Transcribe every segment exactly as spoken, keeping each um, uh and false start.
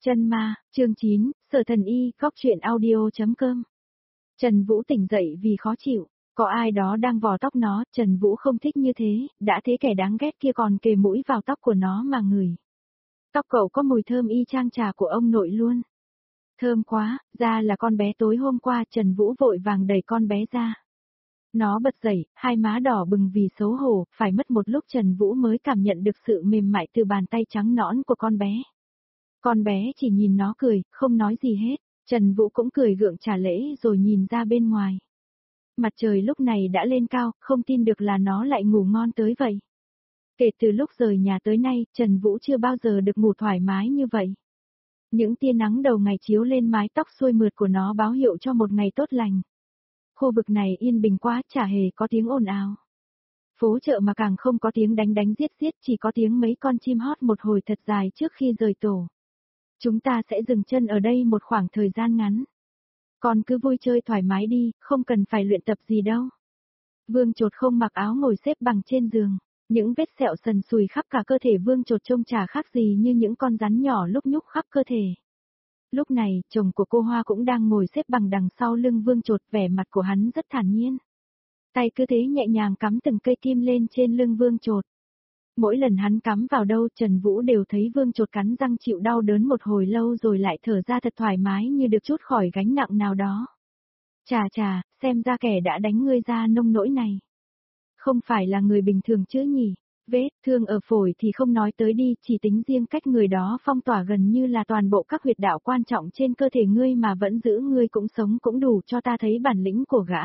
Chân ma, chương chín, Sở Thần Y, góc truyện audio.com. Trần Vũ tỉnh dậy vì khó chịu, có ai đó đang vò tóc nó, Trần Vũ không thích như thế, đã thế kẻ đáng ghét kia còn kề mũi vào tóc của nó mà ngửi. Tóc cậu có mùi thơm y chang trà của ông nội luôn. Thơm quá, ra là con bé tối hôm qua. Trần Vũ vội vàng đẩy con bé ra. Nó bật dậy, hai má đỏ bừng vì xấu hổ, phải mất một lúc Trần Vũ mới cảm nhận được sự mềm mại từ bàn tay trắng nõn của con bé. Con bé chỉ nhìn nó cười, không nói gì hết. Trần Vũ cũng cười gượng trả lễ rồi nhìn ra bên ngoài. Mặt trời lúc này đã lên cao, không tin được là nó lại ngủ ngon tới vậy. Kể từ lúc rời nhà tới nay, Trần Vũ chưa bao giờ được ngủ thoải mái như vậy. Những tia nắng đầu ngày chiếu lên mái tóc xuôi mượt của nó báo hiệu cho một ngày tốt lành. Khu vực này yên bình quá, chả hề có tiếng ồn ào. Phố chợ mà càng không có tiếng đánh đánh giết giết, chỉ có tiếng mấy con chim hót một hồi thật dài trước khi rời tổ. Chúng ta sẽ dừng chân ở đây một khoảng thời gian ngắn. Con cứ vui chơi thoải mái đi, không cần phải luyện tập gì đâu. Vương Chột không mặc áo ngồi xếp bằng trên giường. Những vết sẹo sần sùi khắp cả cơ thể Vương Chột trông chả khác gì như những con rắn nhỏ lúc nhúc khắp cơ thể. Lúc này, chồng của cô Hoa cũng đang ngồi xếp bằng đằng sau lưng Vương Chột, vẻ mặt của hắn rất thản nhiên. Tay cứ thế nhẹ nhàng cắm từng cây kim lên trên lưng Vương Chột. Mỗi lần hắn cắm vào đâu Trần Vũ đều thấy Vương Chột cắn răng chịu đau đớn một hồi lâu rồi lại thở ra thật thoải mái như được trút khỏi gánh nặng nào đó. Chà chà, xem ra kẻ đã đánh ngươi ra nông nỗi này. Không phải là người bình thường chứ nhỉ? Vết thương ở phổi thì không nói tới đi, chỉ tính riêng cách người đó phong tỏa gần như là toàn bộ các huyệt đạo quan trọng trên cơ thể ngươi mà vẫn giữ ngươi cũng sống cũng đủ cho ta thấy bản lĩnh của gã.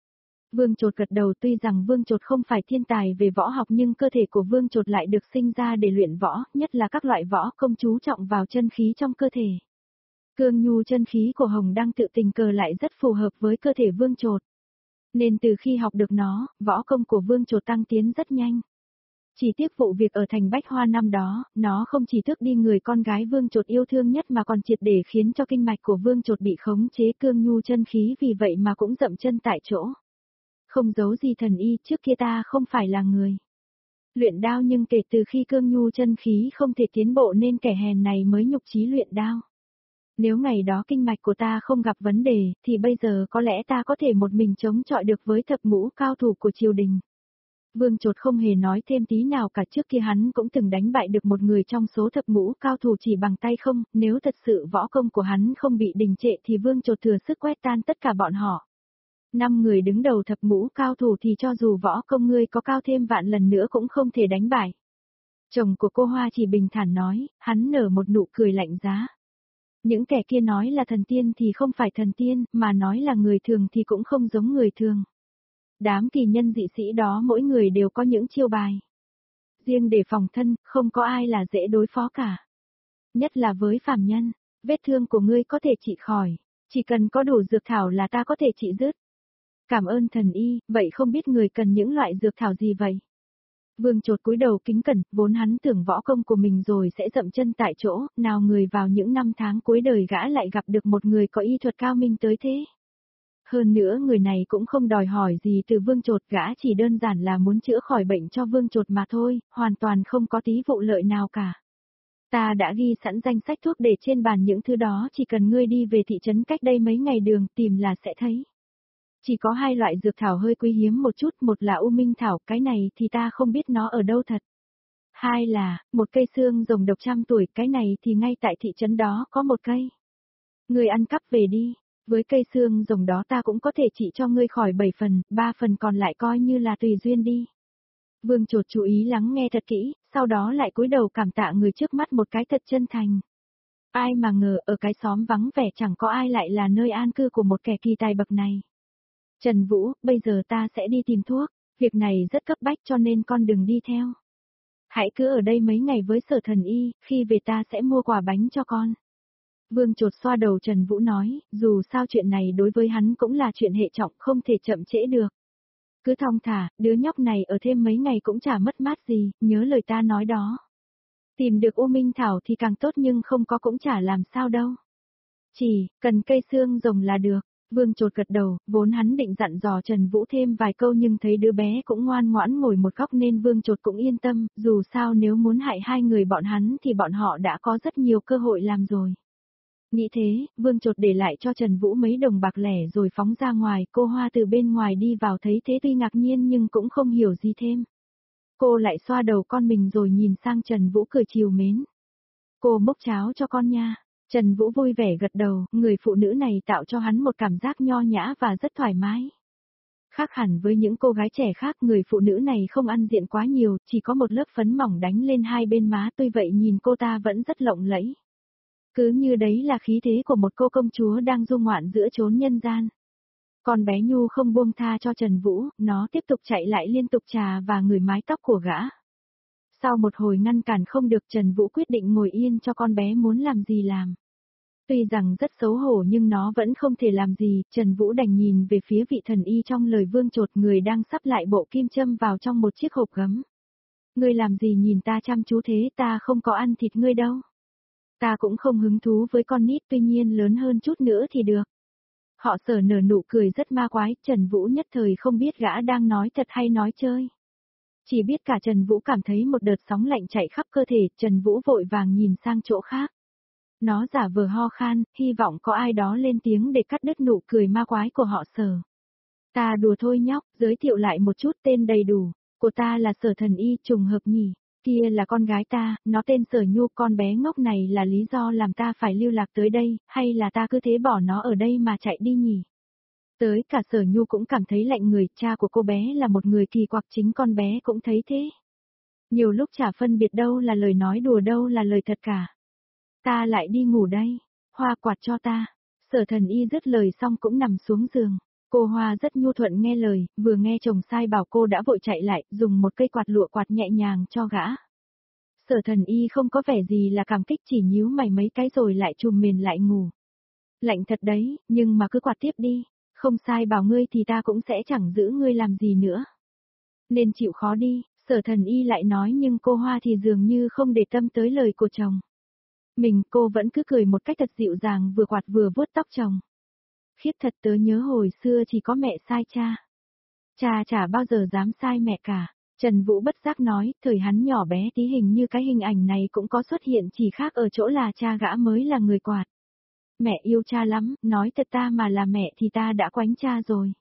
Vương Chột gật đầu, tuy rằng Vương Chột không phải thiên tài về võ học nhưng cơ thể của Vương Chột lại được sinh ra để luyện võ, nhất là các loại võ công chú trọng vào chân khí trong cơ thể. Cương nhu chân khí của Hồng Đăng tự tình cờ lại rất phù hợp với cơ thể Vương Chột. Nên từ khi học được nó, võ công của Vương Chột tăng tiến rất nhanh. Chỉ tiếc vụ việc ở thành Bách Hoa năm đó, nó không chỉ tước đi người con gái Vương Chột yêu thương nhất mà còn triệt để khiến cho kinh mạch của Vương Chột bị khống chế cương nhu chân khí, vì vậy mà cũng dậm chân tại chỗ. Không giấu gì thần y, trước kia ta không phải là người luyện đao nhưng kể từ khi cương nhu chân khí không thể tiến bộ nên kẻ hèn này mới nhục chí luyện đao. Nếu ngày đó kinh mạch của ta không gặp vấn đề, thì bây giờ có lẽ ta có thể một mình chống chọi được với thập ngũ cao thủ của triều đình. Vương Chột không hề nói thêm tí nào cả, trước kia hắn cũng từng đánh bại được một người trong số thập ngũ cao thủ chỉ bằng tay không, nếu thật sự võ công của hắn không bị đình trệ thì Vương Chột thừa sức quét tan tất cả bọn họ. Năm người đứng đầu thập ngũ cao thủ thì cho dù võ công ngươi có cao thêm vạn lần nữa cũng không thể đánh bại. Chồng của cô Hoa chỉ bình thản nói, hắn nở một nụ cười lạnh giá. Những kẻ kia nói là thần tiên thì không phải thần tiên, mà nói là người thường thì cũng không giống người thường. Đám kỳ nhân dị sĩ đó mỗi người đều có những chiêu bài. Riêng để phòng thân, không có ai là dễ đối phó cả. Nhất là với phàm nhân, vết thương của ngươi có thể trị khỏi, chỉ cần có đủ dược thảo là ta có thể trị dứt. Cảm ơn thần y, vậy không biết người cần những loại dược thảo gì vậy? Vương Chột cúi đầu kính cẩn, vốn hắn tưởng võ công của mình rồi sẽ dậm chân tại chỗ, nào người vào những năm tháng cuối đời gã lại gặp được một người có y thuật cao minh tới thế. Hơn nữa người này cũng không đòi hỏi gì từ Vương Chột, gã chỉ đơn giản là muốn chữa khỏi bệnh cho Vương Chột mà thôi, hoàn toàn không có tí vụ lợi nào cả. Ta đã ghi sẵn danh sách thuốc để trên bàn những thứ đó, chỉ cần ngươi đi về thị trấn cách đây mấy ngày đường tìm là sẽ thấy. Chỉ có hai loại dược thảo hơi quý hiếm một chút, một là U Minh Thảo, cái này thì ta không biết nó ở đâu thật. Hai là, một cây xương rồng độc trăm tuổi, cái này thì ngay tại thị trấn đó có một cây. Ngươi ăn cắp về đi, với cây xương rồng đó ta cũng có thể trị cho ngươi khỏi bảy phần, ba phần còn lại coi như là tùy duyên đi. Vương Chột chú ý lắng nghe thật kỹ, sau đó lại cúi đầu cảm tạ người trước mắt một cái thật chân thành. Ai mà ngờ ở cái xóm vắng vẻ chẳng có ai lại là nơi an cư của một kẻ kỳ tài bậc này. Trần Vũ, bây giờ ta sẽ đi tìm thuốc, việc này rất cấp bách cho nên con đừng đi theo. Hãy cứ ở đây mấy ngày với Sở Thần Y, khi về ta sẽ mua quà bánh cho con. Vương Chột xoa đầu Trần Vũ nói, dù sao chuyện này đối với hắn cũng là chuyện hệ trọng, không thể chậm trễ được. Cứ thong thả, đứa nhóc này ở thêm mấy ngày cũng chả mất mát gì, nhớ lời ta nói đó. Tìm được U Minh Thảo thì càng tốt nhưng không có cũng chả làm sao đâu. Chỉ, cần cây xương rồng là được. Vương Chột gật đầu, vốn hắn định dặn dò Trần Vũ thêm vài câu nhưng thấy đứa bé cũng ngoan ngoãn ngồi một góc nên Vương Chột cũng yên tâm, dù sao nếu muốn hại hai người bọn hắn thì bọn họ đã có rất nhiều cơ hội làm rồi. Nghĩ thế, Vương Chột để lại cho Trần Vũ mấy đồng bạc lẻ rồi phóng ra ngoài, cô Hoa từ bên ngoài đi vào thấy thế tuy ngạc nhiên nhưng cũng không hiểu gì thêm. Cô lại xoa đầu con mình rồi nhìn sang Trần Vũ cười chiều mến. Cô múc cháo cho con nha. Trần Vũ vui vẻ gật đầu, người phụ nữ này tạo cho hắn một cảm giác nho nhã và rất thoải mái. Khác hẳn với những cô gái trẻ khác, người phụ nữ này không ăn diện quá nhiều, chỉ có một lớp phấn mỏng đánh lên hai bên má, tuy vậy nhìn cô ta vẫn rất lộng lẫy. Cứ như đấy là khí thế của một cô công chúa đang du ngoạn giữa chốn nhân gian. Con bé Nhu không buông tha cho Trần Vũ, nó tiếp tục chạy lại liên tục chà và ngửi mái tóc của gã. Sau một hồi ngăn cản không được, Trần Vũ quyết định ngồi yên cho con bé muốn làm gì làm. Tuy rằng rất xấu hổ nhưng nó vẫn không thể làm gì, Trần Vũ đành nhìn về phía vị thần y trong lời Vương Chột, người đang sắp lại bộ kim châm vào trong một chiếc hộp gấm. Ngươi làm gì nhìn ta chăm chú thế, ta không có ăn thịt ngươi đâu. Ta cũng không hứng thú với con nít, tuy nhiên lớn hơn chút nữa thì được. Họ Sở nở nụ cười rất ma quái, Trần Vũ nhất thời không biết gã đang nói thật hay nói chơi. Chỉ biết cả Trần Vũ cảm thấy một đợt sóng lạnh chạy khắp cơ thể, Trần Vũ vội vàng nhìn sang chỗ khác. Nó giả vờ ho khan, hy vọng có ai đó lên tiếng để cắt đứt nụ cười ma quái của họ Sở. Ta đùa thôi nhóc, giới thiệu lại một chút tên đầy đủ, của ta là Sở Thần Y, trùng hợp nhỉ. Kia là con gái ta, nó tên Sở Nhu, con bé ngốc này là lý do làm ta phải lưu lạc tới đây, hay là ta cứ thế bỏ nó ở đây mà chạy đi nhỉ? Tới cả Sở Nhu cũng cảm thấy lạnh người, cha của cô bé là một người kỳ quặc, chính con bé cũng thấy thế. Nhiều lúc chả phân biệt đâu là lời nói đùa đâu là lời thật cả. Ta lại đi ngủ đây, Hoa quạt cho ta. Sở Thần Y dứt lời xong cũng nằm xuống giường. Cô Hoa rất nhu thuận nghe lời, vừa nghe chồng sai bảo cô đã vội chạy lại, dùng một cây quạt lụa quạt nhẹ nhàng cho gã. Sở Thần Y không có vẻ gì là cảm kích, chỉ nhíu mày mấy cái rồi lại trùm mền lại ngủ. Lạnh thật đấy, nhưng mà cứ quạt tiếp đi, không sai bảo ngươi thì ta cũng sẽ chẳng giữ ngươi làm gì nữa. Nên chịu khó đi, Sở Thần Y lại nói, nhưng cô Hoa thì dường như không để tâm tới lời của chồng. Mình, cô vẫn cứ cười một cách thật dịu dàng, vừa quạt vừa vuốt tóc chồng. Khiếp thật, tớ nhớ hồi xưa chỉ có mẹ sai cha. Cha chả bao giờ dám sai mẹ cả. Trần Vũ bất giác nói, thời hắn nhỏ bé tí hình như cái hình ảnh này cũng có xuất hiện, chỉ khác ở chỗ là cha gã mới là người quạt. Mẹ yêu cha lắm, nói thật ta mà là mẹ thì ta đã quánh cha rồi.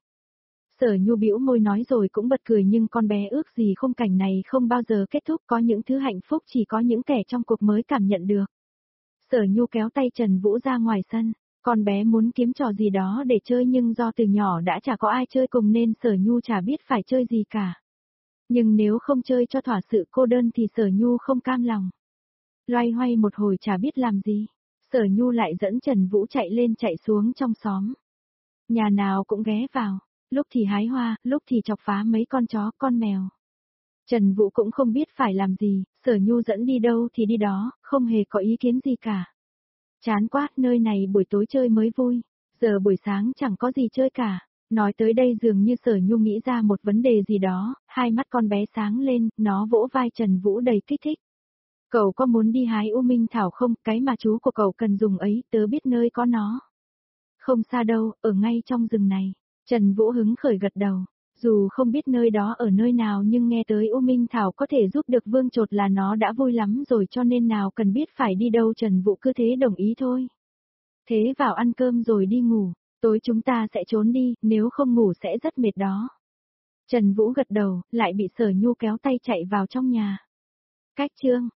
Sở Nhu bĩu môi nói rồi cũng bật cười, nhưng con bé ước gì không cảnh này không bao giờ kết thúc, có những thứ hạnh phúc chỉ có những kẻ trong cuộc mới cảm nhận được. Sở Nhu kéo tay Trần Vũ ra ngoài sân. Con bé muốn kiếm trò gì đó để chơi nhưng do từ nhỏ đã chả có ai chơi cùng nên Sở Nhu chả biết phải chơi gì cả. Nhưng nếu không chơi cho thỏa sự cô đơn thì Sở Nhu không cam lòng. Loay hoay một hồi chả biết làm gì, Sở Nhu lại dẫn Trần Vũ chạy lên chạy xuống trong xóm. Nhà nào cũng ghé vào, lúc thì hái hoa, lúc thì chọc phá mấy con chó, con mèo. Trần Vũ cũng không biết phải làm gì, Sở Nhu dẫn đi đâu thì đi đó, không hề có ý kiến gì cả. Chán quá, nơi này buổi tối chơi mới vui, giờ buổi sáng chẳng có gì chơi cả. Nói tới đây dường như Sở Nhu nghĩ ra một vấn đề gì đó, hai mắt con bé sáng lên, nó vỗ vai Trần Vũ đầy kích thích. Cậu có muốn đi hái U Minh Thảo không, cái mà chú của cậu cần dùng ấy, tớ biết nơi có nó. Không xa đâu, ở ngay trong rừng này. Trần Vũ hứng khởi gật đầu. Dù không biết nơi đó ở nơi nào nhưng nghe tới U Minh Thảo có thể giúp được Vương Chột là nó đã vui lắm rồi, cho nên nào cần biết phải đi đâu Trần Vũ cứ thế đồng ý thôi. Thế vào ăn cơm rồi đi ngủ, tối chúng ta sẽ trốn đi, nếu không ngủ sẽ rất mệt đó. Trần Vũ gật đầu, lại bị Sở Nhu kéo tay chạy vào trong nhà. Cách chương